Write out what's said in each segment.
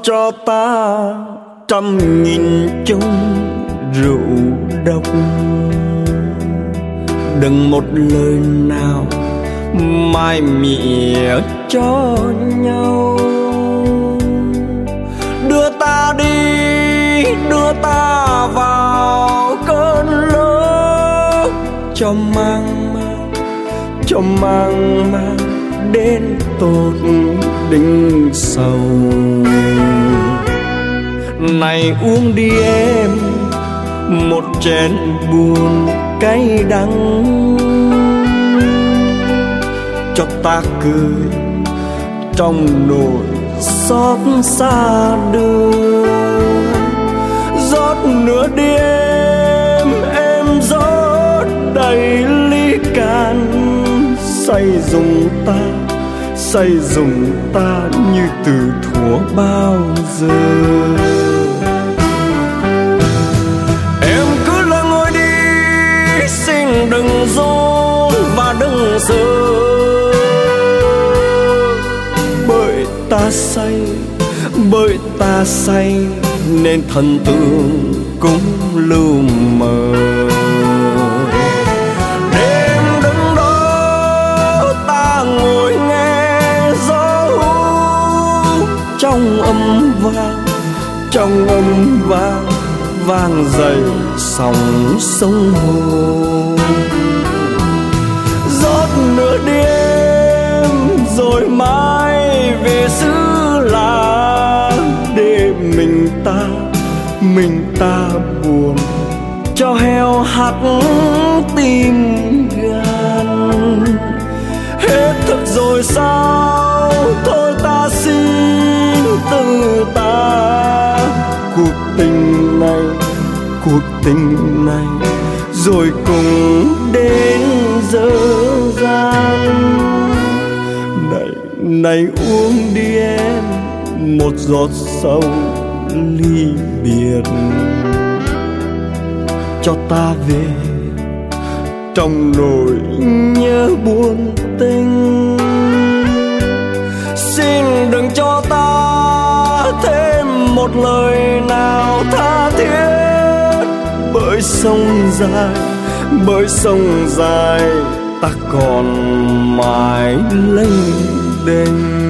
cho ta trăm nghìn chung rượu độc. Đừng một lời nào mai mỉa cho nhau. Đưa ta đi, đưa ta vào cơn lốc, cho mang mang đến tột đỉnh sầu. Này uống đi em một chén buồn cay đắng, cho ta cười trong nỗi xót xa đưa. Rót nửa đêm em rót đầy ly can, say dùng ta như từ thuở bao giờ. Em cứ lơ ngồi đi, xin đừng run và đừng sợ, bởi ta say nên thần tượng cũng lưu mờ. Đêm đứng đó ta ngồi nghe gió hú, trong âm vang vang dậy sóng sông hồ. Rót nửa đêm rồi mai về xứ lạ, để mình ta buồn cho heo hắt tim gan. Hết thực rồi sao, thôi ta xin từ ta. Cuộc tình này rồi cùng đến dở dang. Này uống đi em một giọt sầu ly biệt, cho ta về trong nỗi nhớ buồn tình. Xin đừng cho ta thêm một lời nào tha thiết, bởi sông dài ta còn mãi lênh đênh.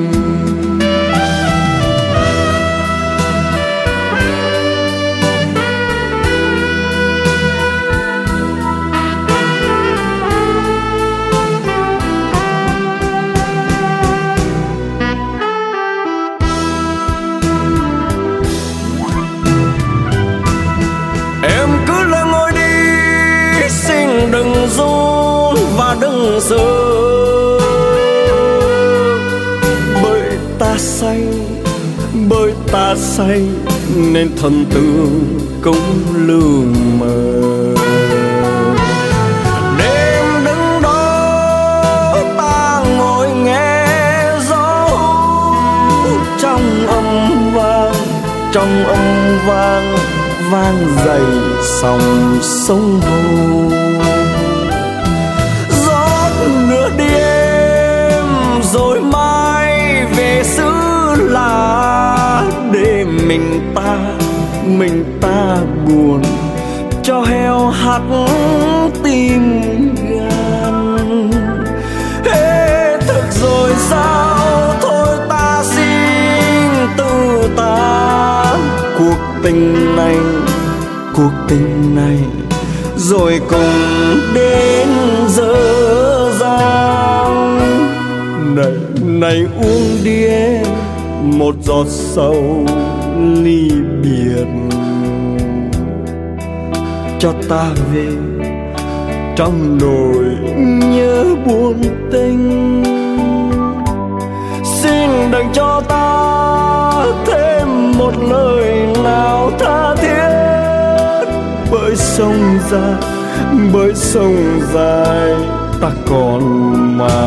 Đừng run và đừng sợ, bởi ta say nên thần tượng cũng lưu mờ. Đêm đứng đó ta ngồi nghe gió hú, trong âm vang vang dậy sóng sông hồ. Nửa đêm rồi mai về xứ lạ, để mình ta buồn cho heo hắt tim gan. Hết thực rồi sao, thôi ta xin từ ta. Cuộc tình này rồi cùng đến giờ. Này uống đi em một giọt sầu ly biệt, cho ta về trong nỗi nhớ buồn tình. Xin đừng cho ta thêm một lời nào tha thiết, bởi sông dài ta còn mãi